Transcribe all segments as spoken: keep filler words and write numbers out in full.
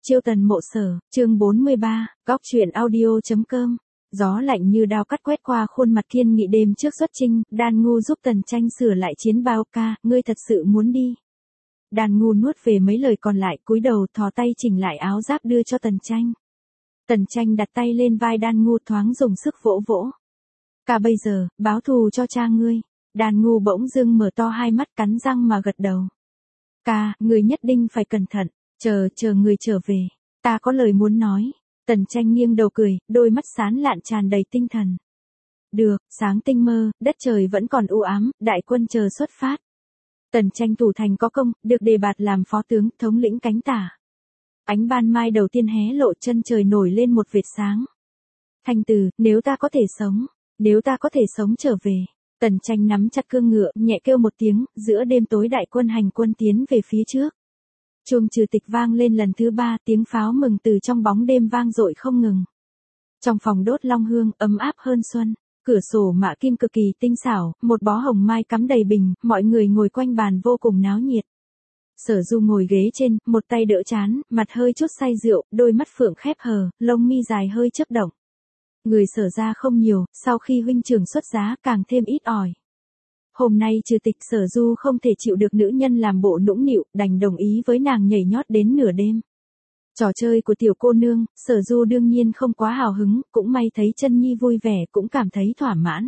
Chiêu tần mộ sở, chương bốn mươi ba, góc truyện audio.com. Gió lạnh như đao cắt quét qua khuôn mặt Kiên Nghị đêm trước xuất chinh, Đan Ngu giúp Tần Tranh sửa lại chiến bao ca, ngươi thật sự muốn đi. Đan Ngu nuốt về mấy lời còn lại, cúi đầu thò tay chỉnh lại áo giáp đưa cho Tần Tranh. Tần Tranh đặt tay lên vai Đan Ngu thoáng dùng sức vỗ vỗ. Cả bây giờ, báo thù cho cha ngươi. Đan Ngu bỗng dưng mở to hai mắt cắn răng mà gật đầu. Ca, ngươi nhất định phải cẩn thận, chờ, chờ người trở về. Ta có lời muốn nói. Tần Tranh nghiêng đầu cười, đôi mắt sáng lạn tràn đầy tinh thần. Được, sáng tinh mơ, đất trời vẫn còn u ám, đại quân chờ xuất phát. Tần Tranh thủ thành có công, được đề bạt làm phó tướng, thống lĩnh cánh tả. Ánh ban mai đầu tiên hé lộ, chân trời nổi lên một vệt sáng. Thanh từ, nếu ta có thể sống, nếu ta có thể sống trở về. Tần Tranh nắm chặt cương ngựa, nhẹ kêu một tiếng, giữa đêm tối đại quân hành quân tiến về phía trước. Chuông trừ tịch vang lên lần thứ ba, tiếng pháo mừng từ trong bóng đêm vang dội không ngừng. Trong phòng đốt long hương, ấm áp hơn xuân, cửa sổ mạ kim cực kỳ tinh xảo, một bó hồng mai cắm đầy bình, mọi người ngồi quanh bàn vô cùng náo nhiệt. Sở Du ngồi ghế trên, một tay đỡ trán, mặt hơi chút say rượu, đôi mắt phượng khép hờ, lông mi dài hơi chớp động. Người Sở ra không nhiều, sau khi huynh trưởng xuất giá càng thêm ít ỏi. Hôm nay trừ tịch Sở Du không thể chịu được nữ nhân làm bộ nũng nịu, đành đồng ý với nàng nhảy nhót đến nửa đêm. Trò chơi của tiểu cô nương, Sở Du đương nhiên không quá hào hứng, cũng may thấy Chân Nhi vui vẻ cũng cảm thấy thỏa mãn.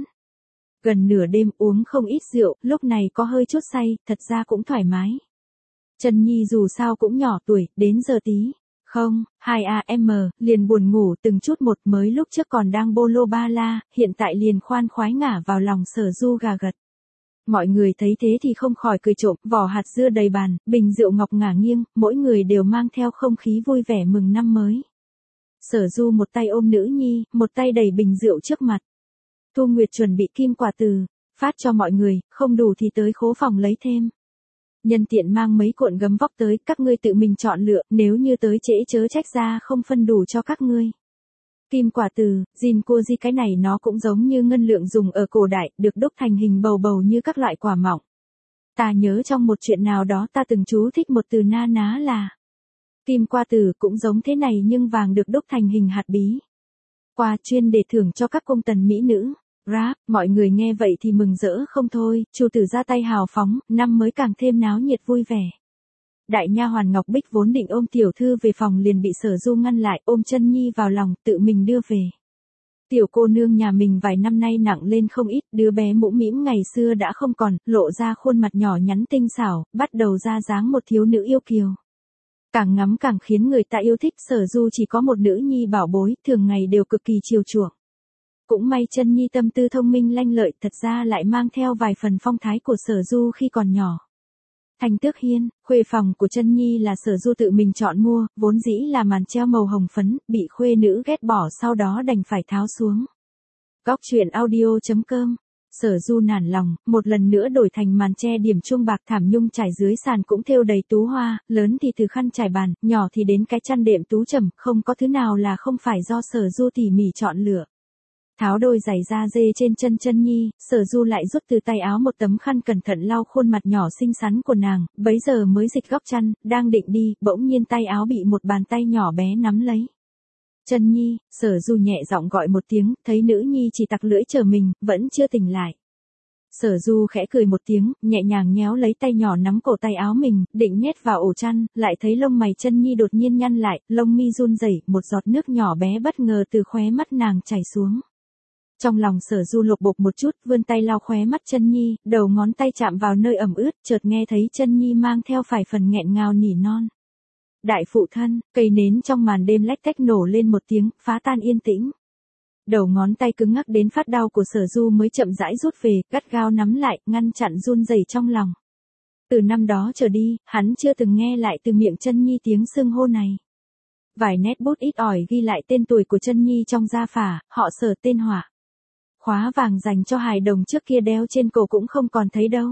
Gần nửa đêm uống không ít rượu, lúc này có hơi chút say, thật ra cũng thoải mái. Chân Nhi dù sao cũng nhỏ tuổi, đến giờ tí. Không, hai am, liền buồn ngủ từng chút một, mới lúc trước còn đang bô lô ba la, hiện tại liền khoan khoái ngả vào lòng Sở Du gà gật. Mọi người thấy thế thì không khỏi cười trộm, vỏ hạt dưa đầy bàn, bình rượu ngọc ngả nghiêng, mỗi người đều mang theo không khí vui vẻ mừng năm mới. Sở Du một tay ôm nữ nhi, một tay đẩy bình rượu trước mặt. Thu Nguyệt chuẩn bị kim quả từ, phát cho mọi người, không đủ thì tới khố phòng lấy thêm. Nhân tiện mang mấy cuộn gấm vóc tới, các ngươi tự mình chọn lựa, nếu như tới trễ chớ trách ra không phân đủ cho các ngươi. Kim quả từ, Jin cô di cái này nó cũng giống như ngân lượng dùng ở cổ đại, được đúc thành hình bầu bầu như các loại quả mọng. Ta nhớ trong một chuyện nào đó ta từng chú thích một từ na ná là kim qua từ, cũng giống thế này nhưng vàng được đúc thành hình hạt bí. Qua chuyên để thưởng cho các công tần mỹ nữ. Rap, mọi người nghe vậy thì mừng rỡ không thôi, chủ tử ra tay hào phóng, năm mới càng thêm náo nhiệt vui vẻ. Đại nha hoàn Ngọc Bích vốn định ôm tiểu thư về phòng liền bị Sở Du ngăn lại, ôm Chân Nhi vào lòng, tự mình đưa về. Tiểu cô nương nhà mình vài năm nay nặng lên không ít, đứa bé mũm mĩm ngày xưa đã không còn, lộ ra khuôn mặt nhỏ nhắn tinh xảo, bắt đầu ra dáng một thiếu nữ yêu kiều. Càng ngắm càng khiến người ta yêu thích. Sở Du chỉ có một nữ nhi bảo bối, thường ngày đều cực kỳ chiều chuộng. Cũng may Chân Nhi tâm tư thông minh lanh lợi, thật ra lại mang theo vài phần phong thái của Sở Du khi còn nhỏ. Thành Tước Hiên, khuê phòng của Chân Nhi là Sở Du tự mình chọn mua, vốn dĩ là màn treo màu hồng phấn, bị khuê nữ ghét bỏ sau đó đành phải tháo xuống. Góc truyện audio.com. Sở Du nản lòng, một lần nữa đổi thành màn tre điểm chuông bạc, thảm nhung trải dưới sàn cũng thêu đầy tú hoa, lớn thì từ khăn trải bàn, nhỏ thì đến cái chăn đệm tú trầm, không có thứ nào là không phải do Sở Du tỉ mỉ chọn lựa. Tháo đôi giày da dê trên chân Chân Nhi, Sở Du lại rút từ tay áo một tấm khăn cẩn thận lau khuôn mặt nhỏ xinh xắn của nàng, bấy giờ mới dịch góc chăn, đang định đi, bỗng nhiên tay áo bị một bàn tay nhỏ bé nắm lấy. Chân Nhi, Sở Du nhẹ giọng gọi một tiếng, thấy nữ nhi chỉ tặc lưỡi chờ mình, vẫn chưa tỉnh lại. Sở Du khẽ cười một tiếng, nhẹ nhàng nhéo lấy tay nhỏ nắm cổ tay áo mình, định nhét vào ổ chăn, lại thấy lông mày Chân Nhi đột nhiên nhăn lại, lông mi run rẩy, một giọt nước nhỏ bé bất ngờ từ khóe mắt nàng chảy xuống. Trong lòng Sở Du lột bột một chút, vươn tay lau khóe mắt Chân Nhi, đầu ngón tay chạm vào nơi ẩm ướt, chợt nghe thấy Chân Nhi mang theo vài phần nghẹn ngào nỉ non. Đại phụ thân, cây nến trong màn đêm lách tách nổ lên một tiếng, phá tan yên tĩnh. Đầu ngón tay cứng ngắc đến phát đau của Sở Du mới chậm rãi rút về, gắt gao nắm lại, ngăn chặn run rẩy trong lòng. Từ năm đó trở đi, hắn chưa từng nghe lại từ miệng Chân Nhi tiếng xưng hô này. Vài nét bút ít ỏi ghi lại tên tuổi của Chân Nhi trong gia phả, họ Sở tên Hỏa. Khóa vàng dành cho hài đồng trước kia đeo trên cổ cũng không còn thấy đâu.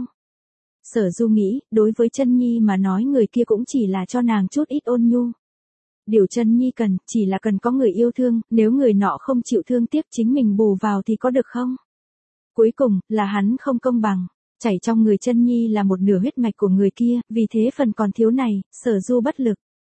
Sở Du nghĩ, đối với Chân Nhi mà nói người kia cũng chỉ là cho nàng chút ít ôn nhu. Điều Chân Nhi cần, chỉ là cần có người yêu thương, nếu người nọ không chịu thương tiếc chính mình bù vào thì có được không? Cuối cùng, là hắn không công bằng. Chảy trong người Chân Nhi là một nửa huyết mạch của người kia, vì thế phần còn thiếu này, Sở Du bất lực.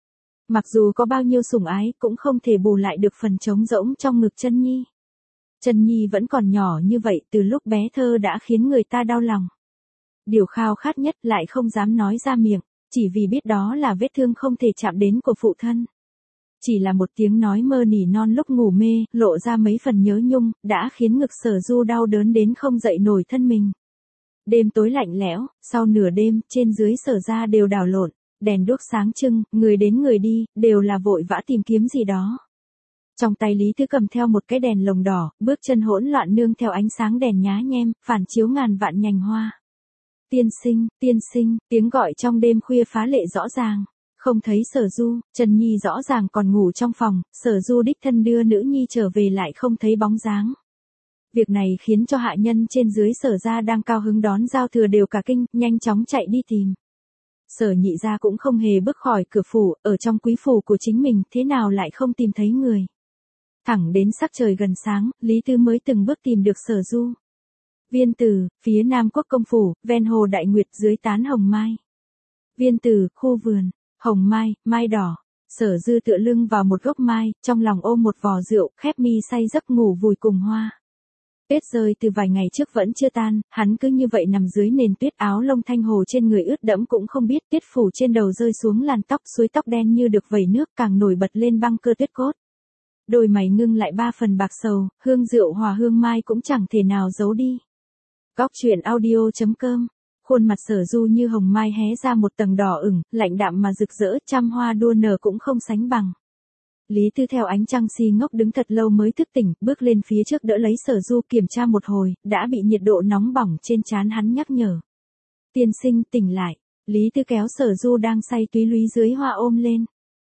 Mặc dù có bao nhiêu sủng ái cũng không thể bù lại được phần trống rỗng trong ngực Chân Nhi. Chân Nhi vẫn còn nhỏ như vậy, từ lúc bé thơ đã khiến người ta đau lòng. Điều khao khát nhất lại không dám nói ra miệng, chỉ vì biết đó là vết thương không thể chạm đến của phụ thân. Chỉ là một tiếng nói mơ nỉ non lúc ngủ mê, lộ ra mấy phần nhớ nhung, đã khiến ngực Sở Du đau đớn đến không dậy nổi thân mình. Đêm tối lạnh lẽo, sau nửa đêm, trên dưới Sở gia đều đảo lộn, đèn đuốc sáng trưng, người đến người đi, đều là vội vã tìm kiếm gì đó. Trong tay Lý Thư cầm theo một cái đèn lồng đỏ, bước chân hỗn loạn nương theo ánh sáng đèn nhá nhem, phản chiếu ngàn vạn nhành hoa. Tiên sinh, tiên sinh, tiếng gọi trong đêm khuya phá lệ rõ ràng. Không thấy Sở Du, Chân Nhi rõ ràng còn ngủ trong phòng, Sở Du đích thân đưa nữ nhi trở về lại không thấy bóng dáng. Việc này khiến cho hạ nhân trên dưới Sở gia đang cao hứng đón giao thừa đều cả kinh, nhanh chóng chạy đi tìm. Sở Nhị gia cũng không hề bước khỏi cửa phủ, ở trong quý phủ của chính mình, thế nào lại không tìm thấy người. Thẳng đến sắc trời gần sáng, Lý Tư mới từng bước tìm được Sở Du. Viên Tử, phía Nam Quốc công phủ, ven hồ Đại Nguyệt dưới tán hồng mai. Viên Tử, khu vườn, hồng mai, mai đỏ. Sở Dư tựa lưng vào một gốc mai, trong lòng ôm một vò rượu, khép mi say giấc ngủ vùi cùng hoa. Tuyết rơi từ vài ngày trước vẫn chưa tan, hắn cứ như vậy nằm dưới nền tuyết, áo lông thanh hồ trên người ướt đẫm cũng không biết, tuyết phủ trên đầu rơi xuống làn tóc, suối tóc đen như được vẩy nước, càng nổi bật lên băng cơ tuyết cốt. Đôi mày ngưng lại ba phần bạc sầu, hương rượu hòa hương mai cũng chẳng thể nào giấu đi. Góc truyện audio chấm com. Khuôn mặt Sở Du như hồng mai hé ra một tầng đỏ ửng, lạnh đạm mà rực rỡ, trăm hoa đua nở cũng không sánh bằng. Lý Tư theo ánh trăng si ngốc đứng thật lâu mới thức tỉnh, bước lên phía trước đỡ lấy Sở Du kiểm tra một hồi, đã bị nhiệt độ nóng bỏng trên trán hắn nhắc nhở. Tiên sinh tỉnh lại, Lý Tư kéo Sở Du đang say túy lúy dưới hoa ôm lên.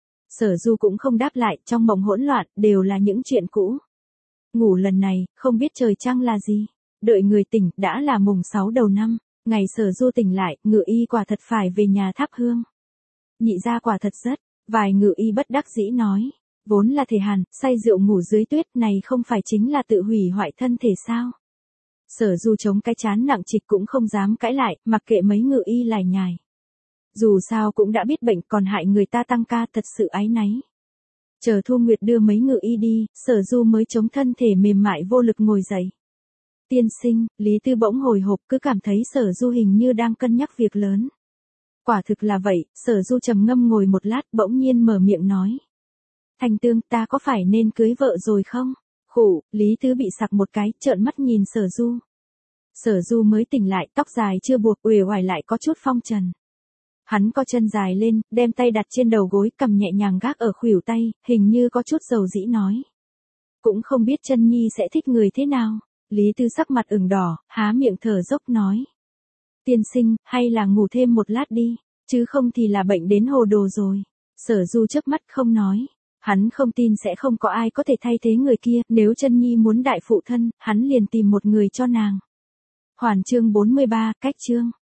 Sở Du cũng không đáp lại, trong mộng hỗn loạn, đều là những chuyện cũ. Ngủ lần này, không biết trời trăng là gì. Đợi người tỉnh, đã là mùng sáu đầu năm. Ngày Sở Du tỉnh lại, Ngự Y quả thật phải về nhà thắp hương. Nhị gia quả thật rất, vài Ngự Y bất đắc dĩ nói. Vốn là thể hàn, say rượu ngủ dưới tuyết này không phải chính là tự hủy hoại thân thể sao. Sở Du chống cái chán nặng trịch cũng không dám cãi lại, mặc kệ mấy Ngự Y lải nhải. Dù sao cũng đã biết bệnh còn hại người ta tăng ca, thật sự áy náy. Chờ Thu Nguyệt đưa mấy Ngự Y đi, Sở Du mới chống thân thể mềm mại vô lực ngồi dậy. Tiên sinh, Lý Tư bỗng hồi hộp, cứ cảm thấy Sở Du hình như đang cân nhắc việc lớn. Quả thực là vậy, Sở Du trầm ngâm ngồi một lát, bỗng nhiên mở miệng nói. Thành Tương, ta có phải nên cưới vợ rồi không? Khụ, Lý Tư bị sặc một cái, trợn mắt nhìn Sở Du. Sở Du mới tỉnh lại, tóc dài chưa buộc, uể oải lại có chút phong trần. Hắn co chân dài lên, đem tay đặt trên đầu gối, cầm nhẹ nhàng gác ở khuỷu tay, hình như có chút dầu dĩ nói. Cũng không biết Chân Nhi sẽ thích người thế nào. Lý Tư sắc mặt ửng đỏ, há miệng thở dốc nói. Tiên sinh, hay là ngủ thêm một lát đi, chứ không thì là bệnh đến hồ đồ rồi. Sở Du chớp mắt không nói. Hắn không tin sẽ không có ai có thể thay thế người kia, nếu Chân Nhi muốn đại phụ thân, hắn liền tìm một người cho nàng. Hoàn chương bốn mươi ba, cách chương.